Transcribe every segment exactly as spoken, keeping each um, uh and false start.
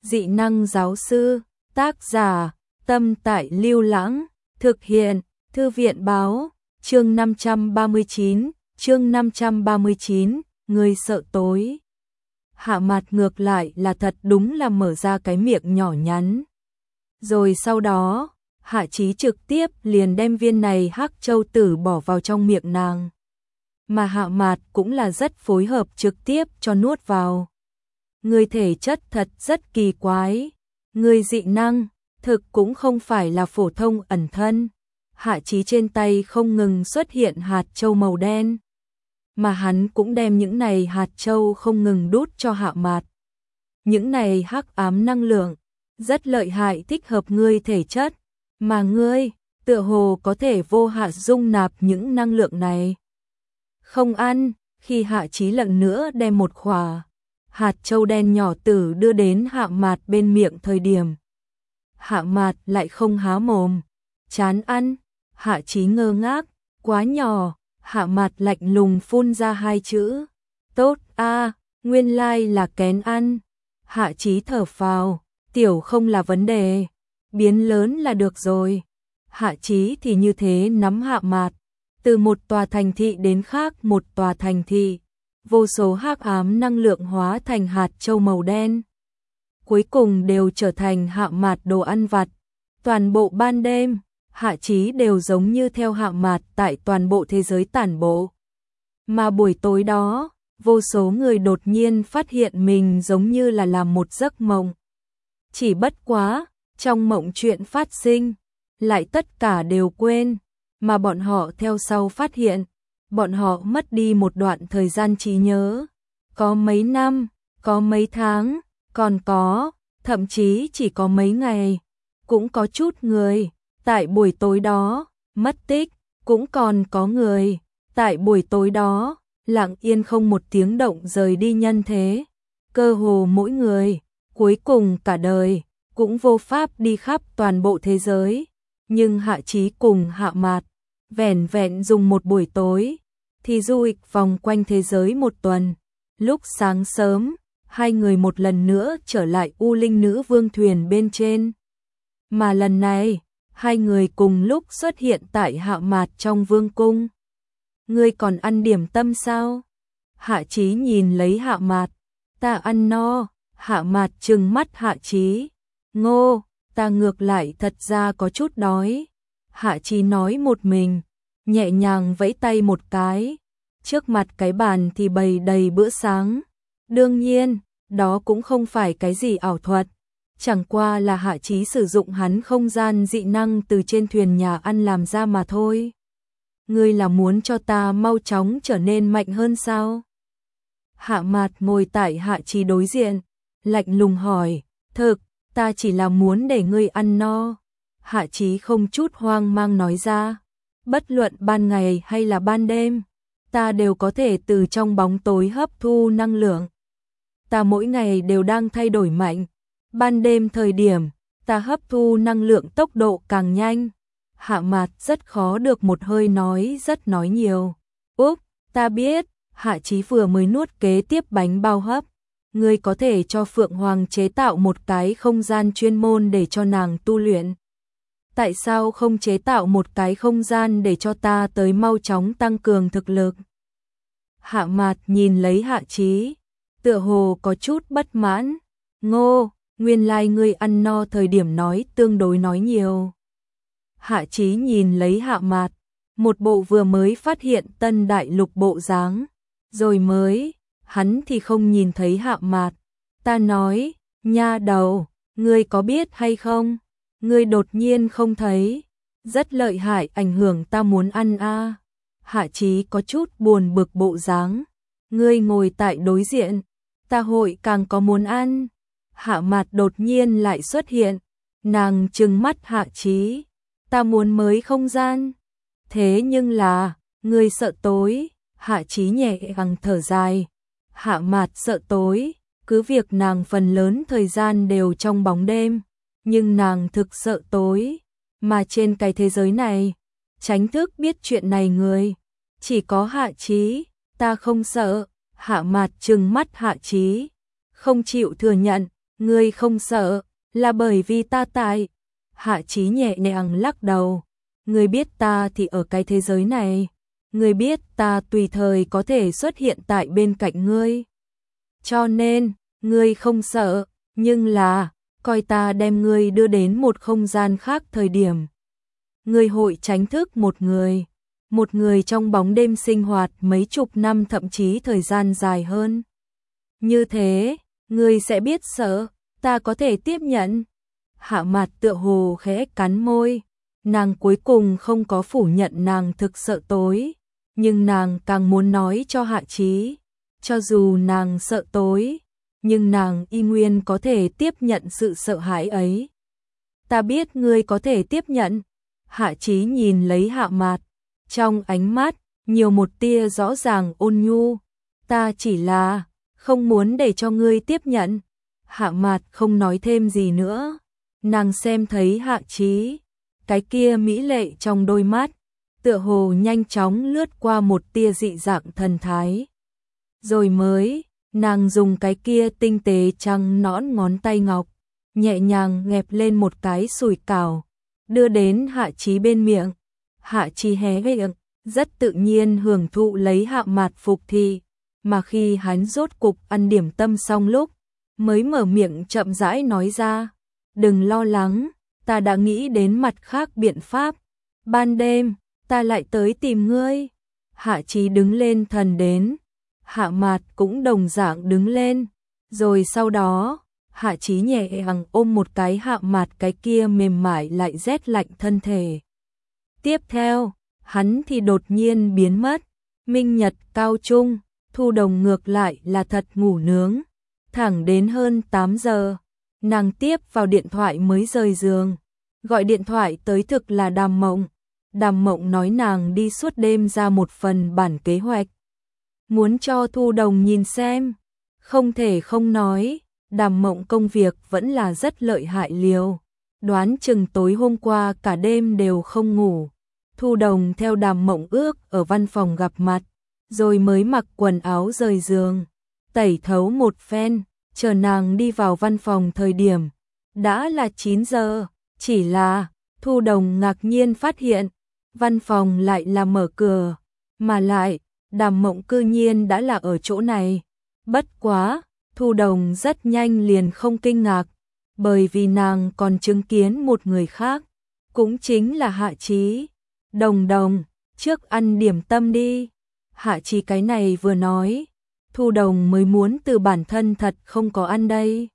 Dị năng giáo sư, tác giả, Tâm Tại Lưu Lãng, thực hiện, Thư viện báo, chương năm trăm ba mươi chín, chương năm trăm ba mươi chín, người sợ tối. Hạ Mạt ngược lại là thật đúng là mở ra cái miệng nhỏ nhắn. Rồi sau đó, Hạ Chí trực tiếp liền đem viên này hắc châu tử bỏ vào trong miệng nàng. Mà Hạ Mạt cũng là rất phối hợp trực tiếp cho nuốt vào. Người thể chất thật rất kỳ quái. Người dị năng, thực cũng không phải là phổ thông ẩn thân. Hạ Chí trên tay không ngừng xuất hiện hạt châu màu đen. Mà hắn cũng đem những này hạt châu không ngừng đút cho Hạ Mạt. Những này hắc ám năng lượng, rất lợi hại thích hợp ngươi thể chất. Mà ngươi, tựa hồ có thể vô hạn dung nạp những năng lượng này. Không ăn, khi Hạ Chí lần nữa đem một khỏa hạt châu đen nhỏ tử đưa đến Hạ Mạt bên miệng thời điểm. Hạ Mạt lại không há mồm, chán ăn. Hạ Chí ngơ ngác, quá nhỏ. Hạ Mạt lạnh lùng phun ra hai chữ. Tốt a, nguyên lai là kén ăn. Hạ Chí thở phào, tiểu không là vấn đề, biến lớn là được rồi. Hạ Chí thì như thế nắm Hạ Mạt, từ một tòa thành thị đến khác một tòa thành thị, vô số hắc ám năng lượng hóa thành hạt châu màu đen. Cuối cùng đều trở thành Hạ Mạt đồ ăn vặt. Toàn bộ ban đêm, Hạ Chí đều giống như theo Hạ Mạt tại toàn bộ thế giới tản bộ. Mà buổi tối đó, vô số người đột nhiên phát hiện mình giống như là làm một giấc mộng. Chỉ bất quá, trong mộng chuyện phát sinh, lại tất cả đều quên, mà bọn họ theo sau phát hiện, bọn họ mất đi một đoạn thời gian trí nhớ. Có mấy năm, có mấy tháng, còn có, thậm chí chỉ có mấy ngày, cũng có chút người. Tại buổi tối đó, mất tích, cũng còn có người. Tại buổi tối đó, lặng yên không một tiếng động rời đi nhân thế. Cơ hồ mỗi người, cuối cùng cả đời, cũng vô pháp đi khắp toàn bộ thế giới. Nhưng Hạ Chí cùng Hạ Mạt, vẻn vẹn dùng một buổi tối, thì du lịch vòng quanh thế giới một tuần. Lúc sáng sớm, hai người một lần nữa trở lại U Linh Nữ Vương thuyền bên trên. Mà lần này, hai người cùng lúc xuất hiện tại Hạ Mạt trong vương cung. Ngươi còn ăn điểm tâm sao? Hạ Chí nhìn lấy Hạ Mạt. Ta ăn no. Hạ Mạt trừng mắt Hạ Chí. Ngô, ta ngược lại thật ra có chút đói. Hạ Chí nói một mình, nhẹ nhàng vẫy tay một cái. Trước mặt cái bàn thì bày đầy bữa sáng. Đương nhiên, đó cũng không phải cái gì ảo thuật. Chẳng qua là Hạ Chí sử dụng hắn không gian dị năng từ trên thuyền nhà ăn làm ra mà thôi. Ngươi là muốn cho ta mau chóng trở nên mạnh hơn sao? Hạ Mạt ngồi tại Hạ Chí đối diện, lạnh lùng hỏi. Thực, ta chỉ là muốn để ngươi ăn no. Hạ Chí không chút hoang mang nói ra. Bất luận ban ngày hay là ban đêm, ta đều có thể từ trong bóng tối hấp thu năng lượng. Ta mỗi ngày đều đang thay đổi mạnh. Ban đêm thời điểm, ta hấp thu năng lượng tốc độ càng nhanh. Hạ Mạt rất khó được một hơi nói rất nói nhiều. Úp, ta biết, Hạ Chí vừa mới nuốt kế tiếp bánh bao hấp. Ngươi có thể cho Phượng Hoàng chế tạo một cái không gian chuyên môn để cho nàng tu luyện. Tại sao không chế tạo một cái không gian để cho ta tới mau chóng tăng cường thực lực? Hạ Mạt nhìn lấy Hạ Chí, tựa hồ có chút bất mãn. Ngô, nguyên lai ngươi ăn no thời điểm nói tương đối nói nhiều. Hạ Chí nhìn lấy Hạ Mạt, một bộ vừa mới phát hiện tân đại lục bộ dáng, rồi mới, hắn thì không nhìn thấy Hạ Mạt. Ta nói, nha đầu, ngươi có biết hay không? Ngươi đột nhiên không thấy, rất lợi hại ảnh hưởng ta muốn ăn a. À. Hạ Chí có chút buồn bực bộ dáng. Ngươi ngồi tại đối diện, ta hội càng có muốn ăn. Hạ Mạt đột nhiên lại xuất hiện, nàng trừng mắt Hạ Chí. Ta muốn mới không gian. Thế nhưng là, ngươi sợ tối. Hạ Chí nhẹ gắng thở dài. Hạ Mạt sợ tối, cứ việc nàng phần lớn thời gian đều trong bóng đêm, nhưng nàng thực sợ tối. Mà trên cái thế giới này, tránh thức biết chuyện này người, chỉ có Hạ Chí. Ta không sợ. Hạ Mạt trừng mắt Hạ Chí, không chịu thừa nhận. Ngươi không sợ, là bởi vì ta tại. Hạ Chí nhẹ nhàng lắc đầu. Ngươi biết ta thì ở cái thế giới này. Ngươi biết ta tùy thời có thể xuất hiện tại bên cạnh ngươi. Cho nên, ngươi không sợ, nhưng là, coi ta đem ngươi đưa đến một không gian khác thời điểm. Ngươi hội tránh thức một người. Một người trong bóng đêm sinh hoạt mấy chục năm thậm chí thời gian dài hơn. Như thế, ngươi sẽ biết sợ, ta có thể tiếp nhận. Hạ Mạt tựa hồ khẽ cắn môi, nàng cuối cùng không có phủ nhận nàng thực sợ tối, nhưng nàng càng muốn nói cho Hạ Chí, cho dù nàng sợ tối, nhưng nàng y nguyên có thể tiếp nhận sự sợ hãi ấy. Ta biết ngươi có thể tiếp nhận. Hạ Chí nhìn lấy Hạ Mạt, trong ánh mắt nhiều một tia rõ ràng ôn nhu. Ta chỉ là không muốn để cho ngươi tiếp nhận. Hạ Mạt không nói thêm gì nữa. Nàng xem thấy Hạ Chí, cái kia mỹ lệ trong đôi mắt, tựa hồ nhanh chóng lướt qua một tia dị dạng thần thái. Rồi mới, nàng dùng cái kia tinh tế trắng nõn ngón tay ngọc, nhẹ nhàng nghẹp lên một cái sủi cảo, đưa đến Hạ Chí bên miệng. Hạ Chí hé miệng, rất tự nhiên hưởng thụ lấy Hạ Mạt phục thị, mà khi hắn rốt cục ăn điểm tâm xong lúc, mới mở miệng chậm rãi nói ra, đừng lo lắng, ta đã nghĩ đến mặt khác biện pháp, ban đêm, ta lại tới tìm ngươi. Hạ Chí đứng lên thần đến, Hạ Mạt cũng đồng dạng đứng lên, rồi sau đó, Hạ Chí nhẹ nhàng ôm một cái Hạ Mạt cái kia mềm mại lại rét lạnh thân thể. Tiếp theo, hắn thì đột nhiên biến mất, minh nhật cao trung, Thu Đồng ngược lại là thật ngủ nướng, thẳng đến hơn tám giờ, nàng tiếp vào điện thoại mới rời giường, gọi điện thoại tới thực là Đàm Mộng. Đàm Mộng nói nàng đi suốt đêm ra một phần bản kế hoạch, muốn cho Thu Đồng nhìn xem. Không thể không nói, Đàm Mộng công việc vẫn là rất lợi hại liều, đoán chừng tối hôm qua cả đêm đều không ngủ. Thu Đồng theo Đàm Mộng ước ở văn phòng gặp mặt, rồi mới mặc quần áo rời giường, tẩy thấu một phen, chờ nàng đi vào văn phòng thời điểm, đã là chín giờ, chỉ là, Thu Đồng ngạc nhiên phát hiện, văn phòng lại là mở cửa, mà lại, Đàm Mộng cư nhiên đã là ở chỗ này. Bất quá, Thu Đồng rất nhanh liền không kinh ngạc, bởi vì nàng còn chứng kiến một người khác, cũng chính là Hạ Chí. Đồng Đồng, trước ăn điểm tâm đi. Hạ Chí cái này vừa nói, Thu Đồng mới muốn từ bản thân thật không có ăn đây.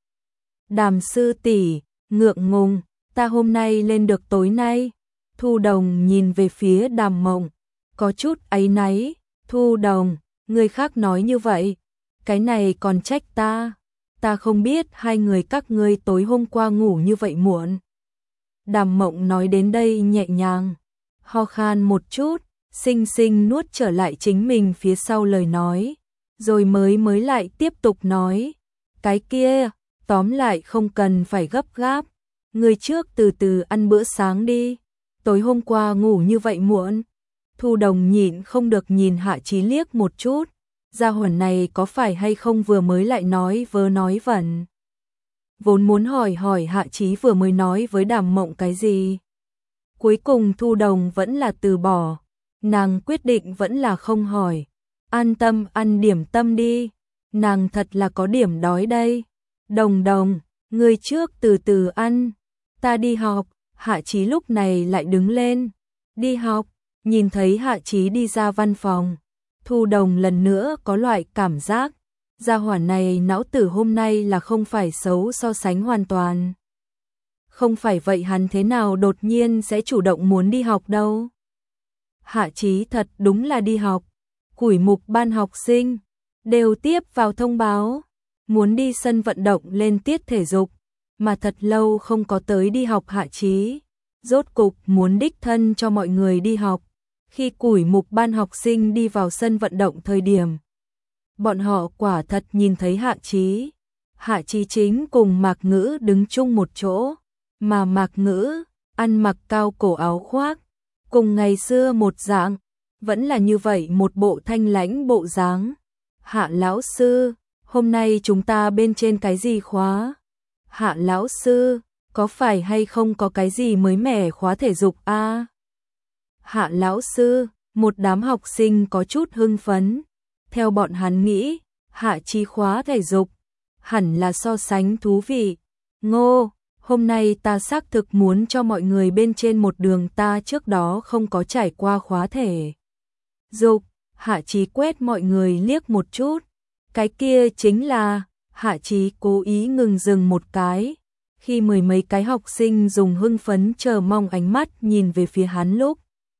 Đàm sư tỷ, ngượng ngùng, ta hôm nay lên được tối nay. Thu Đồng nhìn về phía Đàm Mộng, có chút áy náy. Thu Đồng, người khác nói như vậy, cái này còn trách ta. Ta không biết hai người các ngươi tối hôm qua ngủ như vậy muộn. Đàm Mộng nói đến đây nhẹ nhàng, ho khan một chút, xinh xinh nuốt trở lại chính mình phía sau lời nói, rồi mới mới lại tiếp tục nói, cái kia, tóm lại không cần phải gấp gáp, người trước từ từ ăn bữa sáng đi, tối hôm qua ngủ như vậy muộn. Thu Đồng nhịn không được nhìn Hạ Chí liếc một chút, gia hỏa này có phải hay không vừa mới lại nói vớ nói vẩn. Vốn muốn hỏi hỏi Hạ Chí vừa mới nói với Đàm Mộng cái gì. Cuối cùng Thu Đồng vẫn là từ bỏ, nàng quyết định vẫn là không hỏi, an tâm ăn điểm tâm đi, nàng thật là có điểm đói đây. Đồng Đồng, ngươi trước từ từ ăn, ta đi học. Hạ Chí lúc này lại đứng lên, đi học. Nhìn thấy Hạ Chí đi ra văn phòng, Thu Đồng lần nữa có loại cảm giác, gia hỏa này não tử hôm nay là không phải xấu so sánh hoàn toàn. Không phải vậy hắn thế nào đột nhiên sẽ chủ động muốn đi học đâu. Hạ Chí thật đúng là đi học, củi mục ban học sinh, đều tiếp vào thông báo, muốn đi sân vận động lên tiết thể dục, mà thật lâu không có tới đi học Hạ Chí, rốt cục muốn đích thân cho mọi người đi học. Khi củi mục ban học sinh đi vào sân vận động thời điểm, bọn họ quả thật nhìn thấy Hạ Chí. Hạ Chí chính cùng Mạc Ngữ đứng chung một chỗ, mà Mạc Ngữ ăn mặc cao cổ áo khoác, cùng ngày xưa một dạng, vẫn là như vậy một bộ thanh lãnh bộ dáng. Hạ lão sư, hôm nay chúng ta bên trên cái gì khóa? Hạ lão sư, có phải hay không có cái gì mới mẻ khóa thể dục a? À? Hạ lão sư, một đám học sinh có chút hưng phấn. Theo bọn hắn nghĩ, Hạ Chí khóa thể dục hẳn là so sánh thú vị. Ngô, hôm nay ta xác thực muốn cho mọi người bên trên một đường ta trước đó không có trải qua khóa thể dục. Hạ Chí quét mọi người liếc một chút. Cái kia chính là, Hạ Chí cố ý ngừng dừng một cái. Khi mười mấy cái học sinh dùng hưng phấn chờ mong ánh mắt nhìn về phía hắn lúc,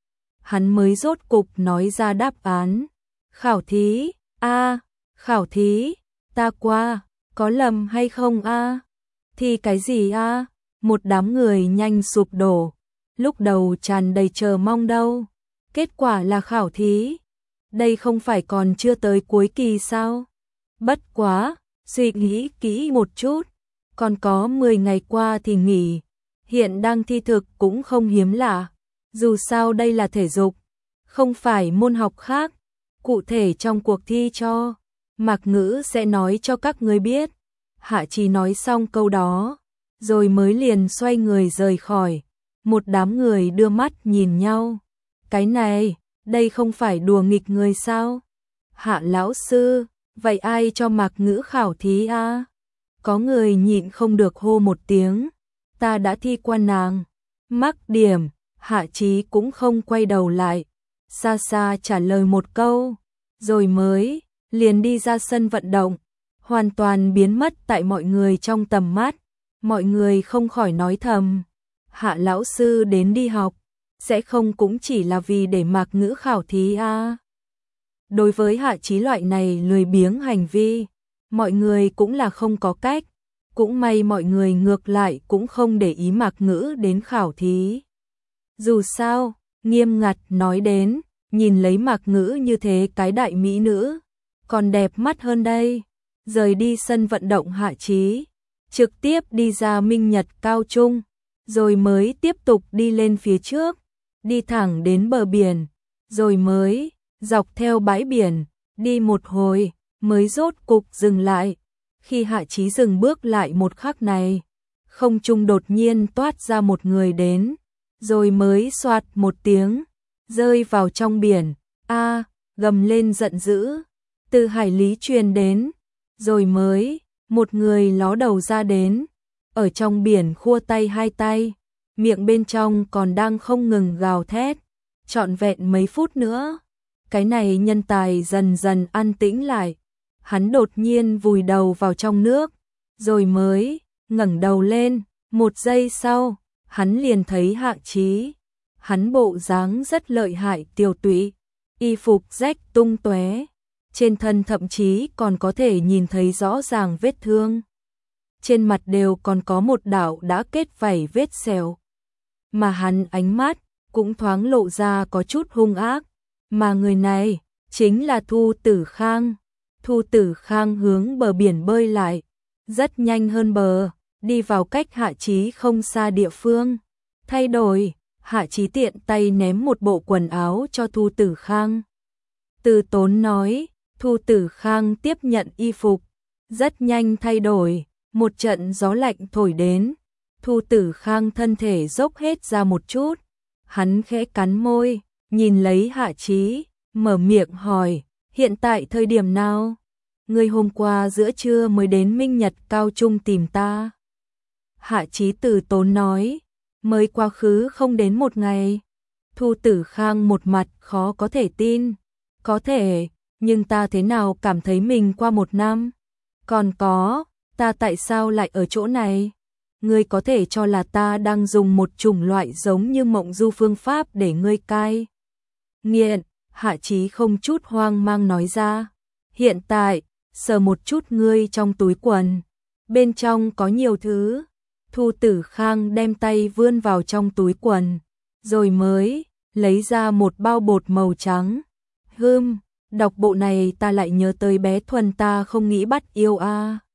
hắn mới rốt cục nói ra đáp án. Khảo thí, a, khảo thí, ta qua, có lầm hay không a? Thì cái gì a? Một đám người nhanh sụp đổ, lúc đầu tràn đầy chờ mong đâu, kết quả là khảo thí. Đây không phải còn chưa tới cuối kỳ sao? Bất quá, suy nghĩ kỹ một chút, còn có mười ngày qua thì nghỉ, hiện đang thi thực cũng không hiếm lạ, dù sao đây là thể dục, không phải môn học khác. Cụ thể trong cuộc thi cho, Mạc Ngữ sẽ nói cho các người biết. Hạ Chí nói xong câu đó, rồi mới liền xoay người rời khỏi. Một đám người đưa mắt nhìn nhau. Cái này, đây không phải đùa nghịch người sao? Hạ lão sư, vậy ai cho Mạc Ngữ khảo thí a? À? Có người nhịn không được hô một tiếng. Ta đã thi qua nàng. Mắc điểm, Hạ Chí cũng không quay đầu lại. Xa xa trả lời một câu, rồi mới liền đi ra sân vận động, hoàn toàn biến mất tại mọi người trong tầm mắt. Mọi người không khỏi nói thầm, Hạ lão sư đến đi học, sẽ không cũng chỉ là vì để Mạc Ngữ khảo thí a? À? Đối với Hạ Chí loại này lười biếng hành vi, mọi người cũng là không có cách. Cũng may mọi người ngược lại cũng không để ý Mạc Ngữ đến khảo thí. Dù sao, nghiêm ngặt nói đến, nhìn lấy Mạc Ngữ như thế cái đại mỹ nữ, còn đẹp mắt hơn đây. Rời đi sân vận động Hạ Chí, trực tiếp đi ra Minh Nhật Cao Trung, rồi mới tiếp tục đi lên phía trước, đi thẳng đến bờ biển, rồi mới dọc theo bãi biển, đi một hồi, mới rốt cục dừng lại. Khi Hạ Chí dừng bước lại một khắc này, không trung đột nhiên toát ra một người đến, rồi mới xoạt một tiếng, rơi vào trong biển. A, gầm lên giận dữ, từ hải lý truyền đến, rồi mới một người ló đầu ra đến, ở trong biển khua tay hai tay, miệng bên trong còn đang không ngừng gào thét, trọn vẹn mấy phút nữa. Cái này nhân tài dần dần an tĩnh lại, hắn đột nhiên vùi đầu vào trong nước, rồi mới ngẩng đầu lên, một giây sau, hắn liền thấy Hạ Chí. Hắn bộ dáng rất lợi hại tiều tụy, y phục rách tung tóe, trên thân thậm chí còn có thể nhìn thấy rõ ràng vết thương. Trên mặt đều còn có một đạo đã kết vảy vết sẹo. Mà hắn ánh mắt cũng thoáng lộ ra có chút hung ác, mà người này chính là Thu Tử Khang. Thu Tử Khang hướng bờ biển bơi lại, rất nhanh hơn bờ, đi vào cách Hạ Chí không xa địa phương. Thay đổi, Hạ Chí tiện tay ném một bộ quần áo cho Thu Tử Khang. Từ Tốn nói, Thu Tử Khang tiếp nhận y phục, rất nhanh thay đổi, một trận gió lạnh thổi đến. Thu Tử Khang thân thể dốc hết ra một chút, hắn khẽ cắn môi, nhìn lấy Hạ Chí, mở miệng hỏi, hiện tại thời điểm nào? Ngươi hôm qua giữa trưa mới đến Minh Nhật Cao Trung tìm ta. Hạ Chí Từ Tốn nói, mới quá khứ không đến một ngày. Thu Tử Khang một mặt khó có thể tin, có thể, nhưng ta thế nào cảm thấy mình qua một năm? Còn có, ta tại sao lại ở chỗ này? Ngươi có thể cho là ta đang dùng một chủng loại giống như mộng du phương pháp để ngươi cai nghiện. Hạ Chí không chút hoang mang nói ra, hiện tại, sờ một chút ngươi trong túi quần, bên trong có nhiều thứ. Thu Tử Khang đem tay vươn vào trong túi quần, rồi mới lấy ra một bao bột màu trắng. Hừm, đọc bộ này ta lại nhớ tới bé Thuần ta không nghĩ bắt yêu a. À.